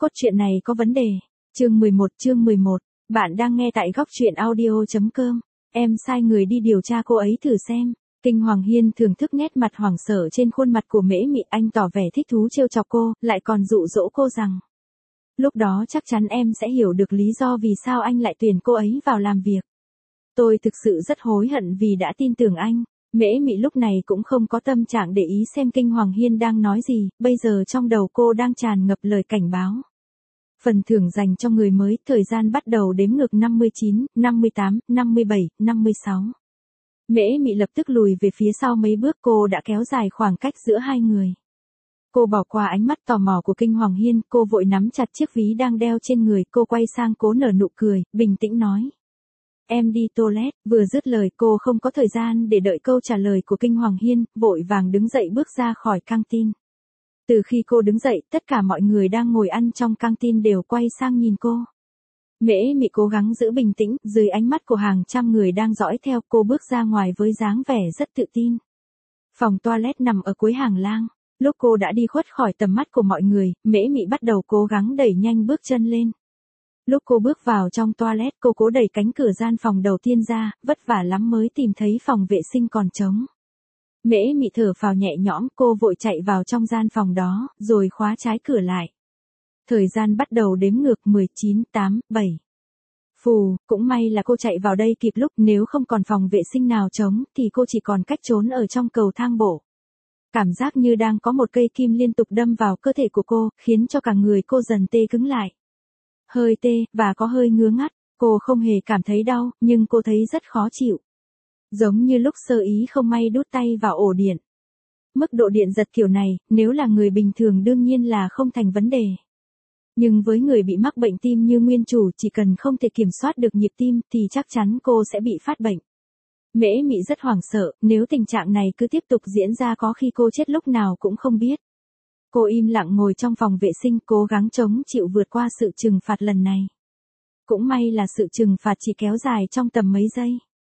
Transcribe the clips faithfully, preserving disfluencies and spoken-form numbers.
cốt truyện này có vấn đề. Chương mười một, chương mười một. Bạn đang nghe tại góc truyện audio chấm com. Em sai người đi điều tra cô ấy thử xem. Kinh Hoàng Hiên thưởng thức nét mặt hoảng sợ trên khuôn mặt của Mễ Mị, anh tỏ vẻ thích thú trêu chọc cô, lại còn dụ dỗ cô rằng lúc đó chắc chắn em sẽ hiểu được lý do vì sao anh lại tuyển cô ấy vào làm việc. Tôi thực sự rất hối hận vì đã tin tưởng anh. Mễ Mị lúc này cũng không có tâm trạng để ý xem Kinh Hoàng Hiên đang nói gì, bây giờ trong đầu cô đang tràn ngập lời cảnh báo. Phần thưởng dành cho người mới, thời gian bắt đầu đếm ngược năm mươi chín, năm mươi tám, năm mươi bảy, năm mươi sáu. Mễ Mị lập tức lùi về phía sau mấy bước, cô đã kéo dài khoảng cách giữa hai người. Cô bỏ qua ánh mắt tò mò của Kinh Hoàng Hiên, cô vội nắm chặt chiếc ví đang đeo trên người, cô quay sang cố nở nụ cười, bình tĩnh nói. Em đi toilet, vừa dứt lời cô không có thời gian để đợi câu trả lời của Kinh Hoàng Hiên, vội vàng đứng dậy bước ra khỏi căng tin. Từ khi cô đứng dậy, tất cả mọi người đang ngồi ăn trong căng tin đều quay sang nhìn cô. Mễ Mị cố gắng giữ bình tĩnh, dưới ánh mắt của hàng trăm người đang dõi theo, cô bước ra ngoài với dáng vẻ rất tự tin. Phòng toilet nằm ở cuối hàng lang. Lúc cô đã đi khuất khỏi tầm mắt của mọi người, Mễ Mị bắt đầu cố gắng đẩy nhanh bước chân lên. Lúc cô bước vào trong toilet, cô cố đẩy cánh cửa gian phòng đầu tiên ra, vất vả lắm mới tìm thấy phòng vệ sinh còn trống. Mễ Mị thở phào nhẹ nhõm, cô vội chạy vào trong gian phòng đó, rồi khóa trái cửa lại. Thời gian bắt đầu đếm ngược mười chín, tám, bảy. Phù, cũng may là cô chạy vào đây kịp lúc, nếu không còn phòng vệ sinh nào trống, thì cô chỉ còn cách trốn ở trong cầu thang bộ. Cảm giác như đang có một cây kim liên tục đâm vào cơ thể của cô, khiến cho cả người cô dần tê cứng lại. Hơi tê, và có hơi ngứa ngắt, cô không hề cảm thấy đau, nhưng cô thấy rất khó chịu. Giống như lúc sơ ý không may đút tay vào ổ điện. Mức độ điện giật kiểu này, nếu là người bình thường đương nhiên là không thành vấn đề. Nhưng với người bị mắc bệnh tim như nguyên chủ, chỉ cần không thể kiểm soát được nhịp tim, thì chắc chắn cô sẽ bị phát bệnh. Mễ Mị rất hoảng sợ, nếu tình trạng này cứ tiếp tục diễn ra có khi cô chết lúc nào cũng không biết. Cô im lặng ngồi trong phòng vệ sinh, cố gắng chống chịu vượt qua sự trừng phạt lần này. Cũng may là sự trừng phạt chỉ kéo dài trong tầm mấy giây.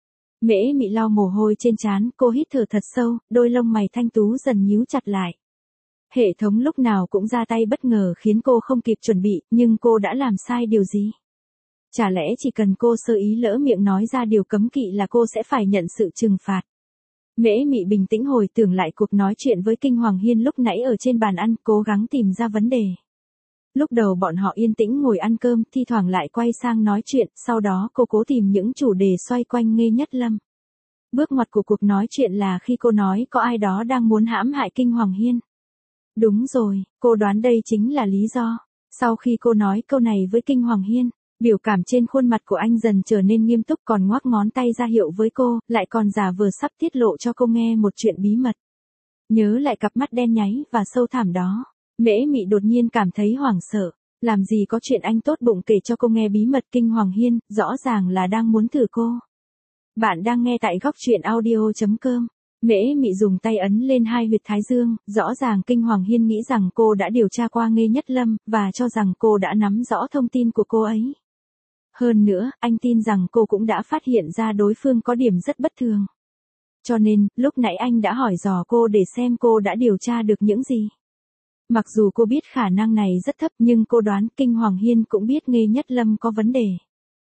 Mễ Mị lau mồ hôi trên trán, cô hít thở thật sâu, đôi lông mày thanh tú dần nhíu chặt lại. Hệ thống lúc nào cũng ra tay bất ngờ khiến cô không kịp chuẩn bị, nhưng cô đã làm sai điều gì? Chả lẽ chỉ cần cô sơ ý lỡ miệng nói ra điều cấm kỵ là cô sẽ phải nhận sự trừng phạt? Mễ Mị bình tĩnh hồi tưởng lại cuộc nói chuyện với Kinh Hoàng Hiên lúc nãy ở trên bàn ăn, cố gắng tìm ra vấn đề. Lúc đầu bọn họ yên tĩnh ngồi ăn cơm, thi thoảng lại quay sang nói chuyện, sau đó cô cố tìm những chủ đề xoay quanh Nghê Nhất Lâm. Bước ngoặt của cuộc nói chuyện là khi cô nói có ai đó đang muốn hãm hại Kinh Hoàng Hiên. Đúng rồi, cô đoán đây chính là lý do. Sau khi cô nói câu này với Kinh Hoàng Hiên, biểu cảm trên khuôn mặt của anh dần trở nên nghiêm túc, còn ngoắc ngón tay ra hiệu với cô, lại còn giả vờ sắp tiết lộ cho cô nghe một chuyện bí mật. Nhớ lại cặp mắt đen nháy và sâu thẳm đó, Mễ Mị đột nhiên cảm thấy hoảng sợ. Làm gì có chuyện anh tốt bụng kể cho cô nghe bí mật Kinh Hoàng Hiên, rõ ràng là đang muốn thử cô. Bạn đang nghe tại góc truyện audio chấm com. Mễ Mị dùng tay ấn lên hai huyệt thái dương, rõ ràng Kinh Hoàng Hiên nghĩ rằng cô đã điều tra qua Nghê Nhất Lâm, và cho rằng cô đã nắm rõ thông tin của cô ấy. Hơn nữa, anh tin rằng cô cũng đã phát hiện ra đối phương có điểm rất bất thường. Cho nên, lúc nãy anh đã hỏi dò cô để xem cô đã điều tra được những gì. Mặc dù cô biết khả năng này rất thấp, nhưng cô đoán Kinh Hoàng Hiên cũng biết Nghê Nhất Lâm có vấn đề.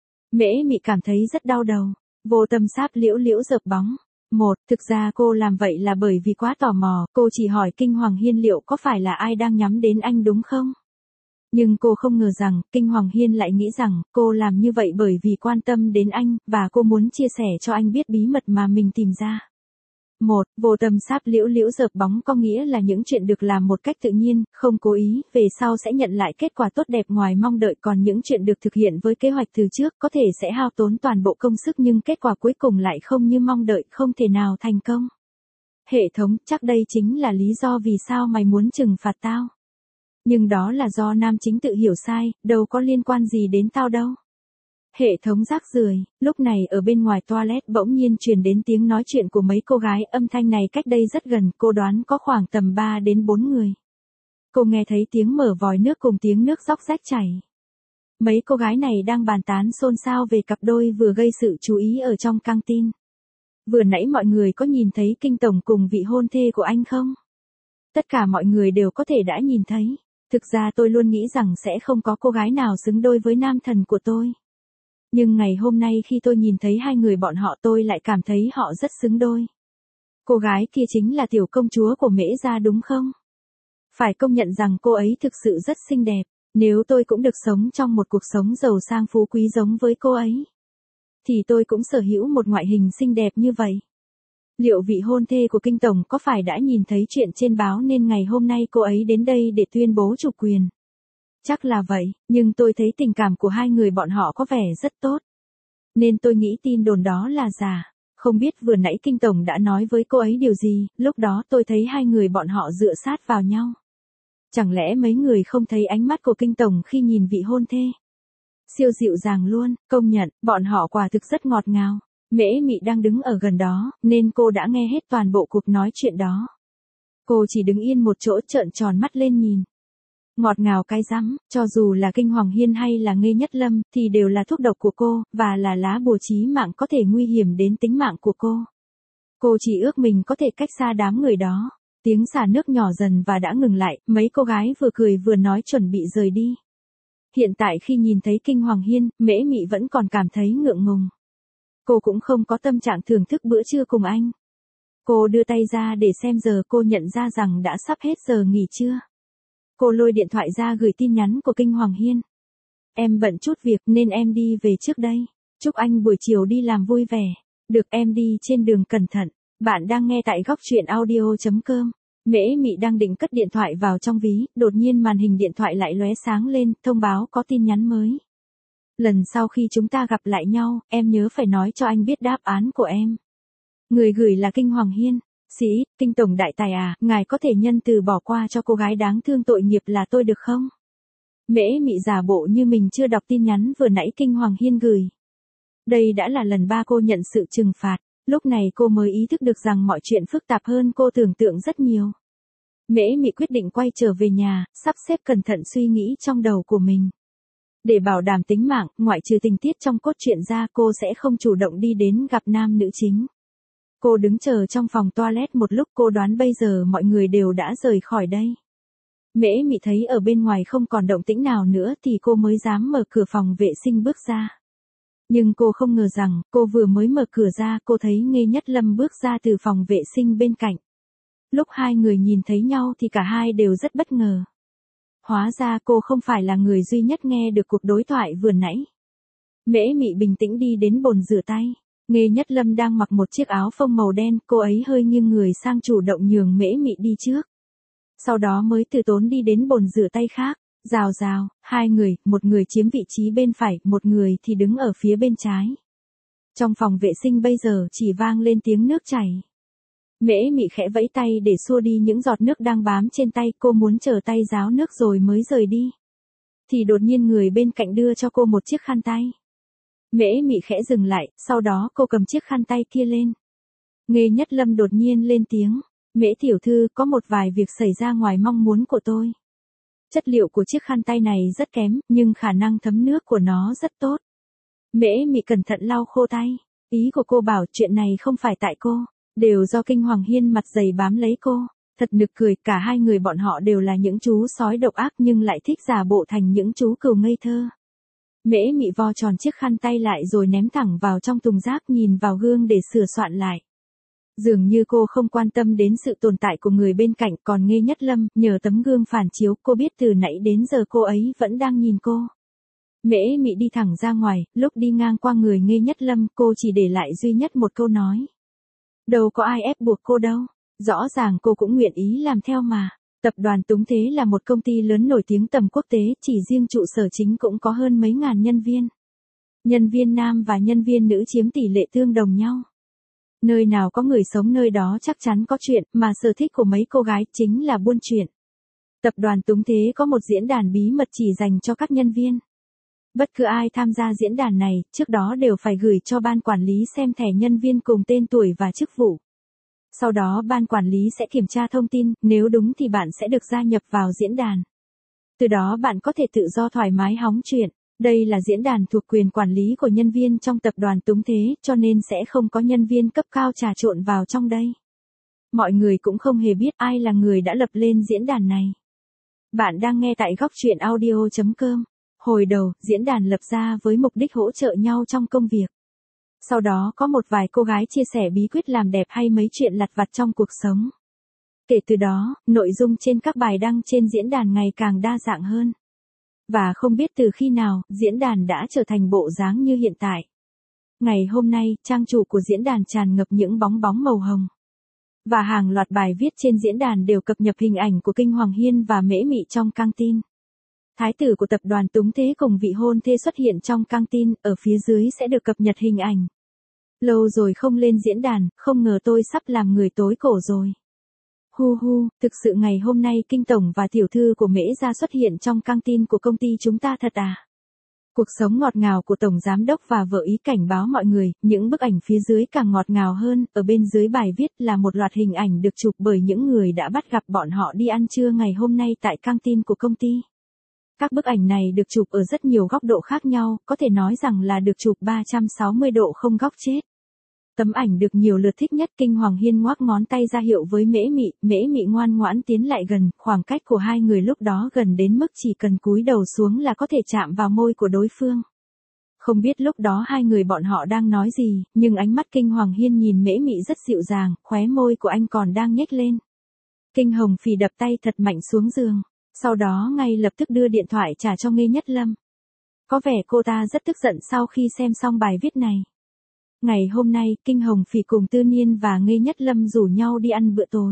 Mễ Mị cảm thấy rất đau đầu, vô tâm sáp liễu liễu dợp bóng. Một, thực ra cô làm vậy là bởi vì quá tò mò, cô chỉ hỏi Kinh Hoàng Hiên liệu có phải là ai đang nhắm đến anh đúng không? Nhưng cô không ngờ rằng, Kinh Hoàng Hiên lại nghĩ rằng, cô làm như vậy bởi vì quan tâm đến anh, và cô muốn chia sẻ cho anh biết bí mật mà mình tìm ra. Một, vô tâm sáp liễu liễu dợp bóng có nghĩa là những chuyện được làm một cách tự nhiên, không cố ý, về sau sẽ nhận lại kết quả tốt đẹp ngoài mong đợi, còn những chuyện được thực hiện với kế hoạch từ trước có thể sẽ hao tốn toàn bộ công sức nhưng kết quả cuối cùng lại không như mong đợi, không thể nào thành công. Hệ thống, chắc đây chính là lý do vì sao mày muốn trừng phạt tao. Nhưng đó là do nam chính tự hiểu sai, đâu có liên quan gì đến tao đâu. Hệ thống rác rưởi. Lúc này ở bên ngoài toilet bỗng nhiên truyền đến tiếng nói chuyện của mấy cô gái, âm thanh này cách đây rất gần, cô đoán có khoảng tầm ba đến bốn người. Cô nghe thấy tiếng mở vòi nước cùng tiếng nước róc rách chảy. Mấy cô gái này đang bàn tán xôn xao về cặp đôi vừa gây sự chú ý ở trong căng tin. Vừa nãy mọi người có nhìn thấy Kinh tổng cùng vị hôn thê của anh không? Tất cả mọi người đều có thể đã nhìn thấy. Thực ra tôi luôn nghĩ rằng sẽ không có cô gái nào xứng đôi với nam thần của tôi. Nhưng ngày hôm nay khi tôi nhìn thấy hai người bọn họ tôi lại cảm thấy họ rất xứng đôi. Cô gái kia chính là tiểu công chúa của Mễ gia đúng không? Phải công nhận rằng cô ấy thực sự rất xinh đẹp. Nếu tôi cũng được sống trong một cuộc sống giàu sang phú quý giống với cô ấy, thì tôi cũng sở hữu một ngoại hình xinh đẹp như vậy. Liệu vị hôn thê của Kinh Tổng có phải đã nhìn thấy chuyện trên báo nên ngày hôm nay cô ấy đến đây để tuyên bố chủ quyền? Chắc là vậy, nhưng tôi thấy tình cảm của hai người bọn họ có vẻ rất tốt. Nên tôi nghĩ tin đồn đó là giả. Không biết vừa nãy Kinh Tổng đã nói với cô ấy điều gì, lúc đó tôi thấy hai người bọn họ dựa sát vào nhau. Chẳng lẽ mấy người không thấy ánh mắt của Kinh Tổng khi nhìn vị hôn thê? Siêu dịu dàng luôn, công nhận, bọn họ quả thực rất ngọt ngào. Mễ Mị đang đứng ở gần đó, nên cô đã nghe hết toàn bộ cuộc nói chuyện đó. Cô chỉ đứng yên một chỗ trợn tròn mắt lên nhìn. Ngọt ngào cái rắm, cho dù là Kinh Hoàng Hiên hay là Nghê Nhất Lâm, thì đều là thuốc độc của cô, và là lá bùa chí mạng có thể nguy hiểm đến tính mạng của cô. Cô chỉ ước mình có thể cách xa đám người đó. Tiếng xả nước nhỏ dần và đã ngừng lại, mấy cô gái vừa cười vừa nói chuẩn bị rời đi. Hiện tại khi nhìn thấy Kinh Hoàng Hiên, Mễ Mị vẫn còn cảm thấy ngượng ngùng. Cô cũng không có tâm trạng thưởng thức bữa trưa cùng anh. Cô đưa tay ra để xem giờ, cô nhận ra rằng đã sắp hết giờ nghỉ trưa. Cô lôi điện thoại ra gửi tin nhắn của Kinh Hoàng Hiên. Em bận chút việc nên em đi về trước đây. Chúc anh buổi chiều đi làm vui vẻ. Được, em đi trên đường cẩn thận. Bạn đang nghe tại góc truyện audio chấm com. Mễ Mị đang định cất điện thoại vào trong ví, đột nhiên màn hình điện thoại lại lóe sáng lên, thông báo có tin nhắn mới. Lần sau khi chúng ta gặp lại nhau, em nhớ phải nói cho anh biết đáp án của em. Người gửi là Kinh Hoàng Hiên. Sĩ, Kinh Tổng đại tài à, ngài có thể nhân từ bỏ qua cho cô gái đáng thương tội nghiệp là tôi được không? Mễ Mị giả bộ như mình chưa đọc tin nhắn vừa nãy Kinh Hoàng Hiên gửi. Đây đã là lần ba cô nhận sự trừng phạt. Lúc này cô mới ý thức được rằng mọi chuyện phức tạp hơn cô tưởng tượng rất nhiều. Mễ Mị quyết định quay trở về nhà, sắp xếp cẩn thận suy nghĩ trong đầu của mình. Để bảo đảm tính mạng, ngoại trừ tình tiết trong cốt truyện ra, cô sẽ không chủ động đi đến gặp nam nữ chính. Cô đứng chờ trong phòng toilet một lúc, cô đoán bây giờ mọi người đều đã rời khỏi đây. Mễ Mị thấy ở bên ngoài không còn động tĩnh nào nữa thì cô mới dám mở cửa phòng vệ sinh bước ra. Nhưng cô không ngờ rằng, cô vừa mới mở cửa ra, cô thấy Nghê Nhất Lâm bước ra từ phòng vệ sinh bên cạnh. Lúc hai người nhìn thấy nhau thì cả hai đều rất bất ngờ. Hóa ra cô không phải là người duy nhất nghe được cuộc đối thoại vừa nãy. Mễ Mị bình tĩnh đi đến bồn rửa tay. Nghê Nhất Lâm đang mặc một chiếc áo phông màu đen, cô ấy hơi nghiêng người sang chủ động nhường Mễ Mị đi trước. Sau đó mới từ tốn đi đến bồn rửa tay khác. Rào rào, hai người, một người chiếm vị trí bên phải, một người thì đứng ở phía bên trái. Trong phòng vệ sinh bây giờ chỉ vang lên tiếng nước chảy. Mễ Mị khẽ vẫy tay để xua đi những giọt nước đang bám trên tay, cô muốn chờ tay ráo nước rồi mới rời đi. Thì đột nhiên người bên cạnh đưa cho cô một chiếc khăn tay. Mễ Mị khẽ dừng lại, sau đó cô cầm chiếc khăn tay kia lên. Nghê Nhất Lâm đột nhiên lên tiếng. Mễ tiểu thư, có một vài việc xảy ra ngoài mong muốn của tôi. Chất liệu của chiếc khăn tay này rất kém, nhưng khả năng thấm nước của nó rất tốt. Mễ Mị cẩn thận lau khô tay. Ý của cô bảo chuyện này không phải tại cô, đều do Kinh Hoàng Hiên mặt dày bám lấy cô. Thật nực cười, cả hai người bọn họ đều là những chú sói độc ác nhưng lại thích giả bộ thành những chú cừu ngây thơ. Mễ Mị vo tròn chiếc khăn tay lại rồi ném thẳng vào trong thùng rác, nhìn vào gương để sửa soạn lại. Dường như cô không quan tâm đến sự tồn tại của người bên cạnh, còn Nghê Nhất Lâm, nhờ tấm gương phản chiếu, cô biết từ nãy đến giờ cô ấy vẫn đang nhìn cô. Mễ Mị đi thẳng ra ngoài, lúc đi ngang qua người Nghê Nhất Lâm, cô chỉ để lại duy nhất một câu nói. Đâu có ai ép buộc cô đâu, rõ ràng cô cũng nguyện ý làm theo mà. Tập đoàn Túng Thế là một công ty lớn nổi tiếng tầm quốc tế, chỉ riêng trụ sở chính cũng có hơn mấy ngàn nhân viên. Nhân viên nam và nhân viên nữ chiếm tỷ lệ tương đồng nhau. Nơi nào có người sống nơi đó chắc chắn có chuyện, mà sở thích của mấy cô gái chính là buôn chuyện. Tập đoàn Túng Thế có một diễn đàn bí mật chỉ dành cho các nhân viên. Bất cứ ai tham gia diễn đàn này, trước đó đều phải gửi cho ban quản lý xem thẻ nhân viên cùng tên tuổi và chức vụ. Sau đó ban quản lý sẽ kiểm tra thông tin, nếu đúng thì bạn sẽ được gia nhập vào diễn đàn. Từ đó bạn có thể tự do thoải mái hóng chuyện. Đây là diễn đàn thuộc quyền quản lý của nhân viên trong tập đoàn Túng Thế, cho nên sẽ không có nhân viên cấp cao trà trộn vào trong đây. Mọi người cũng không hề biết ai là người đã lập lên diễn đàn này. Bạn đang nghe tại góc truyện audio chấm com. Hồi đầu, diễn đàn lập ra với mục đích hỗ trợ nhau trong công việc. Sau đó có một vài cô gái chia sẻ bí quyết làm đẹp hay mấy chuyện lặt vặt trong cuộc sống. Kể từ đó, nội dung trên các bài đăng trên diễn đàn ngày càng đa dạng hơn. Và không biết từ khi nào, diễn đàn đã trở thành bộ dáng như hiện tại. Ngày hôm nay, trang chủ của diễn đàn tràn ngập những bóng bóng màu hồng. Và hàng loạt bài viết trên diễn đàn đều cập nhật hình ảnh của Kinh Hoàng Hiên và Mễ Mị trong căng tin. Thái tử của tập đoàn Túng Thế cùng vị hôn thê xuất hiện trong căng tin, ở phía dưới sẽ được cập nhật hình ảnh. Lâu rồi không lên diễn đàn, không ngờ tôi sắp làm người tối cổ rồi. Hu hu, thực sự ngày hôm nay Kinh Tổng và tiểu thư của Mễ gia xuất hiện trong căng tin của công ty chúng ta thật à? Cuộc sống ngọt ngào của Tổng Giám đốc và vợ ý cảnh báo mọi người, những bức ảnh phía dưới càng ngọt ngào hơn, ở bên dưới bài viết là một loạt hình ảnh được chụp bởi những người đã bắt gặp bọn họ đi ăn trưa ngày hôm nay tại căng tin của công ty. Các bức ảnh này được chụp ở rất nhiều góc độ khác nhau, có thể nói rằng là được chụp ba trăm sáu mươi độ không góc chết. Tấm ảnh được nhiều lượt thích nhất Kinh Hoàng Hiên ngoác ngón tay ra hiệu với Mễ Mị, Mễ Mị ngoan ngoãn tiến lại gần, khoảng cách của hai người lúc đó gần đến mức chỉ cần cúi đầu xuống là có thể chạm vào môi của đối phương. Không biết lúc đó hai người bọn họ đang nói gì, nhưng ánh mắt Kinh Hoàng Hiên nhìn Mễ Mị rất dịu dàng, khóe môi của anh còn đang nhếch lên. Kinh Hồng Phì đập tay thật mạnh xuống giường, sau đó ngay lập tức đưa điện thoại trả cho Nghê Nhất Lâm. Có vẻ cô ta rất tức giận sau khi xem xong bài viết này. Ngày hôm nay, Kinh Hồng Phì cùng Tư Niên và Nghê Nhất Lâm rủ nhau đi ăn bữa tối.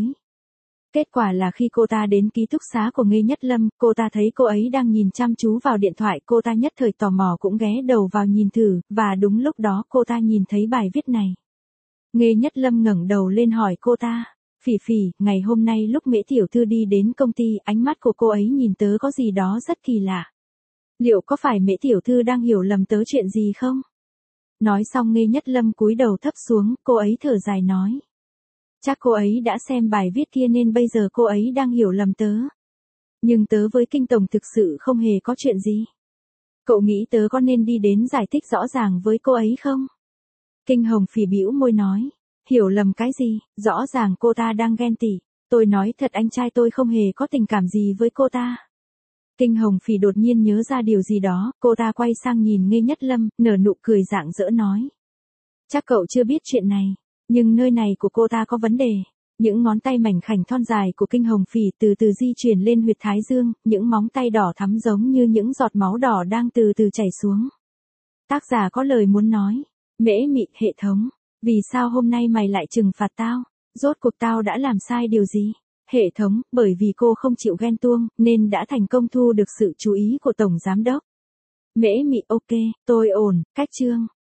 Kết quả là khi cô ta đến ký túc xá của Nghê Nhất Lâm, cô ta thấy cô ấy đang nhìn chăm chú vào điện thoại, cô ta nhất thời tò mò cũng ghé đầu vào nhìn thử, và đúng lúc đó cô ta nhìn thấy bài viết này. Nghê Nhất Lâm ngẩng đầu lên hỏi cô ta, Phỉ Phỉ, ngày hôm nay lúc Mễ tiểu thư đi đến công ty, ánh mắt của cô ấy nhìn tớ có gì đó rất kỳ lạ. Liệu có phải Mễ tiểu thư đang hiểu lầm tớ chuyện gì không? Nói xong Nghê Nhất Lâm cúi đầu thấp xuống, cô ấy thở dài nói. Chắc cô ấy đã xem bài viết kia nên bây giờ cô ấy đang hiểu lầm tớ. Nhưng tớ với Kinh Tổng thực sự không hề có chuyện gì. Cậu nghĩ tớ có nên đi đến giải thích rõ ràng với cô ấy không? Kinh Hồng Phì bĩu môi nói. Hiểu lầm cái gì, rõ ràng cô ta đang ghen tị. Tôi nói thật anh trai tôi không hề có tình cảm gì với cô ta. Kinh Hồng Phì đột nhiên nhớ ra điều gì đó, cô ta quay sang nhìn Nghê Nhất Lâm, nở nụ cười rạng rỡ nói. Chắc cậu chưa biết chuyện này, nhưng nơi này của cô ta có vấn đề. Những ngón tay mảnh khảnh thon dài của Kinh Hồng Phì từ từ di chuyển lên huyệt thái dương, những móng tay đỏ thắm giống như những giọt máu đỏ đang từ từ chảy xuống. Tác giả có lời muốn nói. Mễ Mị, hệ thống, vì sao hôm nay mày lại trừng phạt tao? Rốt cuộc tao đã làm sai điều gì? Hệ thống, bởi vì cô không chịu ghen tuông, nên đã thành công thu được sự chú ý của Tổng Giám đốc. Mễ Mị, ok, tôi ổn, cách chương.